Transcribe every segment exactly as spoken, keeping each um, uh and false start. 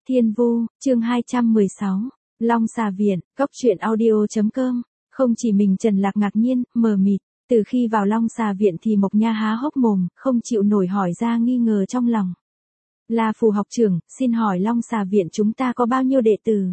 Thiên Vu, chương hai trăm mười sáu, Long Xà Viện, Cốc truyện audio.com. Không chỉ mình Trần Lạc ngạc nhiên, mờ mịt, từ khi vào Long Xà Viện thì Mộc Nha há hốc mồm, không chịu nổi hỏi ra nghi ngờ trong lòng. La Phù học trưởng, xin hỏi Long Xà Viện chúng ta có bao nhiêu đệ tử?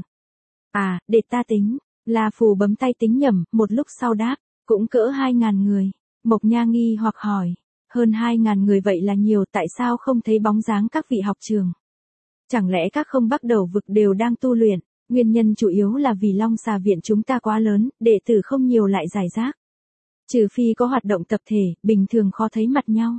À, để ta tính. La Phù bấm tay tính nhẩm, một lúc sau đáp, cũng cỡ hai ngàn người. Mộc Nha nghi hoặc hỏi, hơn hai ngàn người vậy là nhiều, tại sao không thấy bóng dáng các vị học trưởng? Chẳng lẽ các không Bắc Đầu vực đều đang tu luyện? Nguyên nhân chủ yếu là vì Long Xà Viện chúng ta quá lớn, đệ tử không nhiều lại rải rác. Trừ phi có hoạt động tập thể, bình thường khó thấy mặt nhau.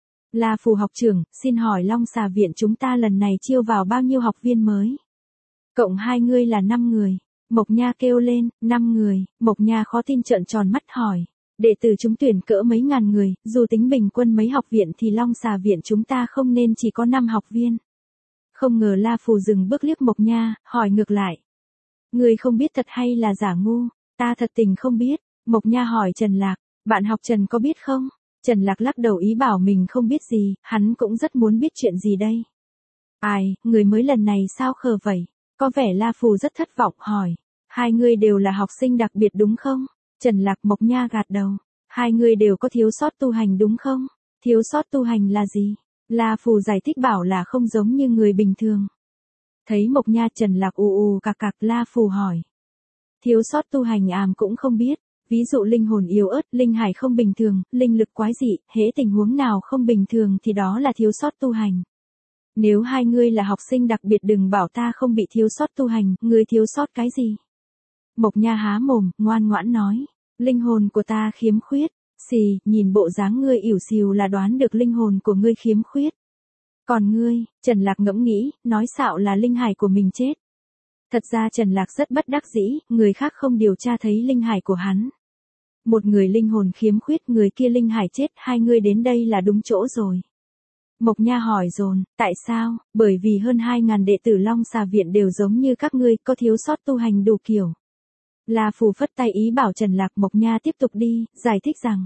La Phù học trưởng, xin hỏi Long Xà Viện chúng ta lần này chiêu vào bao nhiêu học viên mới? Cộng hai ngươi là năm người. Mộc Nha kêu lên, năm người. Mộc Nha khó tin trợn tròn mắt hỏi, đệ tử chúng tuyển cỡ mấy ngàn người, dù tính bình quân mấy học viện thì Long Xà Viện chúng ta không nên chỉ có năm học viên. Không ngờ La Phù dừng bước liếc Mộc Nha, hỏi ngược lại. Người không biết thật hay là giả ngu? Ta thật tình không biết. Mộc Nha hỏi Trần Lạc, bạn học Trần có biết không? Trần Lạc lắc đầu ý bảo mình không biết gì, hắn cũng rất muốn biết chuyện gì đây. Ai, người mới lần này sao khờ vậy? Có vẻ La Phù rất thất vọng hỏi. Hai người đều là học sinh đặc biệt đúng không? Trần Lạc Mộc Nha gạt đầu. Hai người đều có thiếu sót tu hành đúng không? Thiếu sót tu hành là gì? La Phù giải thích bảo là không giống như người bình thường. Thấy Mộc Nha Trần Lạc ù ù cạc cạc, La Phù hỏi. Thiếu sót tu hành àm cũng không biết. Ví dụ linh hồn yếu ớt, linh hải không bình thường, linh lực quái dị, hễ tình huống nào không bình thường thì đó là thiếu sót tu hành. Nếu hai ngươi là học sinh đặc biệt đừng bảo ta không bị thiếu sót tu hành, ngươi thiếu sót cái gì? Mộc Nha há mồm, ngoan ngoãn nói. Linh hồn của ta khiếm khuyết. Xì, nhìn bộ dáng ngươi ỉu xìu là đoán được linh hồn của ngươi khiếm khuyết. Còn ngươi, Trần Lạc ngẫm nghĩ, nói xạo là linh hải của mình chết. Thật ra Trần Lạc rất bất đắc dĩ, người khác không điều tra thấy linh hải của hắn. Một người linh hồn khiếm khuyết, người kia linh hải chết, hai người đến đây là đúng chỗ rồi. Mộc Nha hỏi dồn, tại sao? Bởi vì hơn hai ngàn đệ tử Long Xà Viện đều giống như các ngươi, có thiếu sót tu hành đủ kiểu. La Phù phất tay ý bảo Trần Lạc. Mộc Nha tiếp tục đi, giải thích rằng.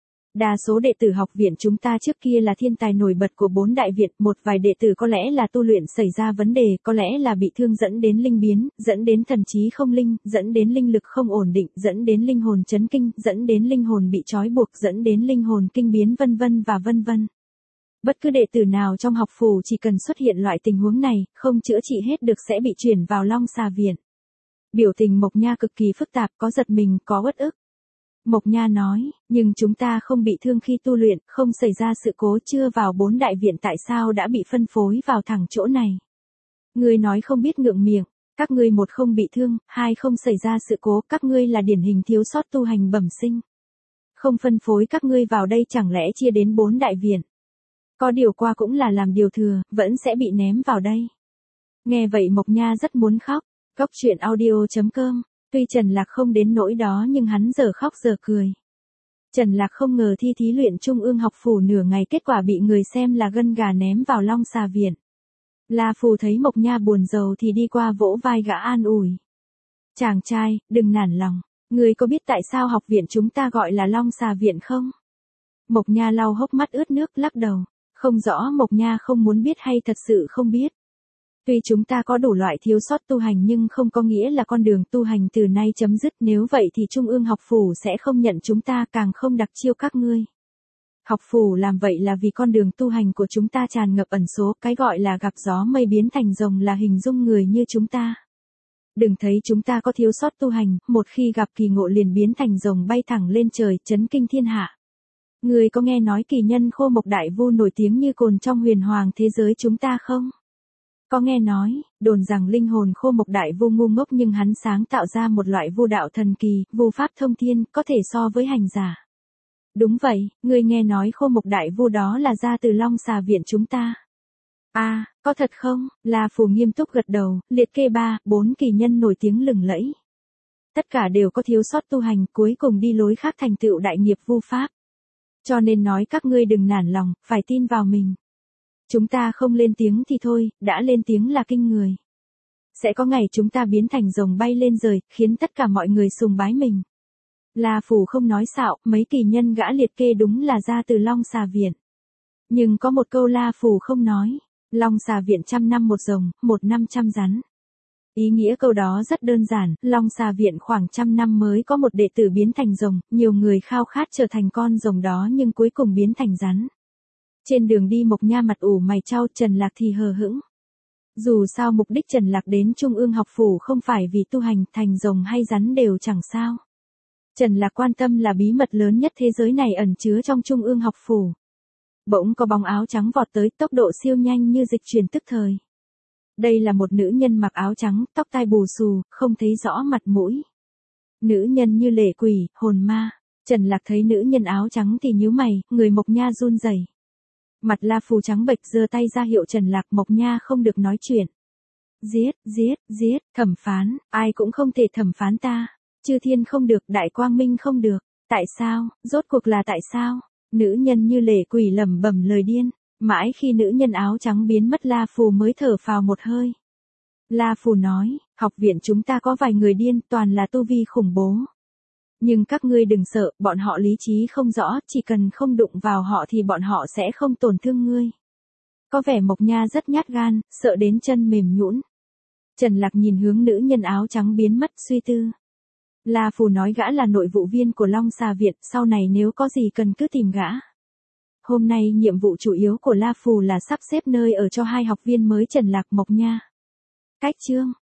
Đa số đệ tử học viện chúng ta trước kia là thiên tài nổi bật của bốn đại viện, một vài đệ tử có lẽ là tu luyện xảy ra vấn đề, có lẽ là bị thương dẫn đến linh biến, dẫn đến thần trí không linh, dẫn đến linh lực không ổn định, dẫn đến linh hồn chấn kinh, dẫn đến linh hồn bị trói buộc, dẫn đến linh hồn kinh biến vân vân và vân vân. Bất cứ đệ tử nào trong học phủ chỉ cần xuất hiện loại tình huống này, không chữa trị hết được sẽ bị chuyển vào Long Xà Viện. Biểu tình Mộc Nha cực kỳ phức tạp, có giật mình, có uất ức. Mộc Nha nói, nhưng chúng ta không bị thương khi tu luyện, không xảy ra sự cố, chưa vào bốn đại viện tại sao đã bị phân phối vào thẳng chỗ này. Ngươi nói không biết ngượng miệng, các ngươi một không bị thương, hai không xảy ra sự cố, các ngươi là điển hình thiếu sót tu hành bẩm sinh. Không phân phối các ngươi vào đây chẳng lẽ chia đến bốn đại viện. Có điều qua cũng là làm điều thừa, vẫn sẽ bị ném vào đây. Nghe vậy Mộc Nha rất muốn khóc. Cốc truyện audio.com. Tuy Trần Lạc không đến nỗi đó nhưng hắn giờ khóc giờ cười. Trần Lạc không ngờ thi thí luyện trung ương học phủ nửa ngày kết quả bị người xem là gân gà ném vào Long Xà Viện. La Phù thấy Mộc Nha buồn rầu thì đi qua vỗ vai gã an ủi. Chàng trai, đừng nản lòng. Ngươi có biết tại sao học viện chúng ta gọi là Long Xà Viện không? Mộc Nha lau hốc mắt ướt nước lắc đầu. Không rõ. Mộc Nha không muốn biết hay thật sự không biết. Tuy chúng ta có đủ loại thiếu sót tu hành nhưng không có nghĩa là con đường tu hành từ nay chấm dứt, nếu vậy thì Trung ương học phủ sẽ không nhận chúng ta, càng không đặc chiêu các ngươi. Học phủ làm vậy là vì con đường tu hành của chúng ta tràn ngập ẩn số, cái gọi là gặp gió mây biến thành rồng là hình dung người như chúng ta. Đừng thấy chúng ta có thiếu sót tu hành, một khi gặp kỳ ngộ liền biến thành rồng bay thẳng lên trời, chấn kinh thiên hạ. Người có nghe nói kỳ nhân Khô Mộc Đại Vu nổi tiếng như cồn trong huyền hoàng thế giới chúng ta không? Có nghe nói, đồn rằng linh hồn Khô Mộc Đại Vu ngu ngốc nhưng hắn sáng tạo ra một loại vu đạo thần kỳ, vu pháp thông thiên, có thể so với hành giả. Đúng vậy, ngươi nghe nói Khô Mộc Đại Vu đó là ra từ Long Xà Viện chúng ta. À, có thật không? La Phù nghiêm túc gật đầu, liệt kê ba, bốn kỳ nhân nổi tiếng lừng lẫy. Tất cả đều có thiếu sót tu hành, cuối cùng đi lối khác thành tựu đại nghiệp vu pháp. Cho nên nói các ngươi đừng nản lòng, phải tin vào mình. Chúng ta không lên tiếng thì thôi, đã lên tiếng là kinh người. Sẽ có ngày chúng ta biến thành rồng bay lên trời, khiến tất cả mọi người sùng bái mình. La Phù không nói xạo, mấy kỳ nhân gã liệt kê đúng là ra từ Long Xà Viện. Nhưng có một câu La Phù không nói. Long xà viện trăm năm một rồng, một năm trăm rắn. Ý nghĩa câu đó rất đơn giản, Long xà viện khoảng trăm năm mới có một đệ tử biến thành rồng, nhiều người khao khát trở thành con rồng đó nhưng cuối cùng biến thành rắn. Trên đường đi Mộc Nha mặt ủ mày chau, Trần Lạc thì hờ hững. Dù sao mục đích Trần Lạc đến Trung Ương học phủ không phải vì tu hành, thành rồng hay rắn đều chẳng sao. Trần Lạc quan tâm là bí mật lớn nhất thế giới này ẩn chứa trong Trung Ương học phủ. Bỗng có bóng áo trắng vọt tới, tốc độ siêu nhanh như dịch chuyển tức thời. Đây là một nữ nhân mặc áo trắng, tóc tai bù xù, không thấy rõ mặt mũi. Nữ nhân như lệ quỷ, hồn ma. Trần Lạc thấy nữ nhân áo trắng thì nhíu mày, người Mộc Nha run rẩy. Mặt La Phù trắng bệch, giơ tay ra hiệu Trần Lạc. Mộc Nha không được nói chuyện. Giết, giết, giết, thẩm phán, ai cũng không thể thẩm phán ta. Chư thiên không được, Đại Quang Minh không được. Tại sao, rốt cuộc là tại sao? Nữ nhân như lệ quỷ lẩm bẩm lời điên. Mãi khi nữ nhân áo trắng biến mất La Phù mới thở phào một hơi. La Phù nói, học viện chúng ta có vài người điên, toàn là tu vi khủng bố. Nhưng các ngươi đừng sợ, bọn họ lý trí không rõ, chỉ cần không đụng vào họ thì bọn họ sẽ không tổn thương ngươi. Có vẻ Mộc Nha rất nhát gan, sợ đến chân mềm nhũn. Trần Lạc nhìn hướng nữ nhân áo trắng biến mất, suy tư. La Phù nói gã là nội vụ viên của Long Xà Viện, sau này nếu có gì cần cứ tìm gã. Hôm nay nhiệm vụ chủ yếu của La Phù là sắp xếp nơi ở cho hai học viên mới Trần Lạc Mộc Nha. Cách chương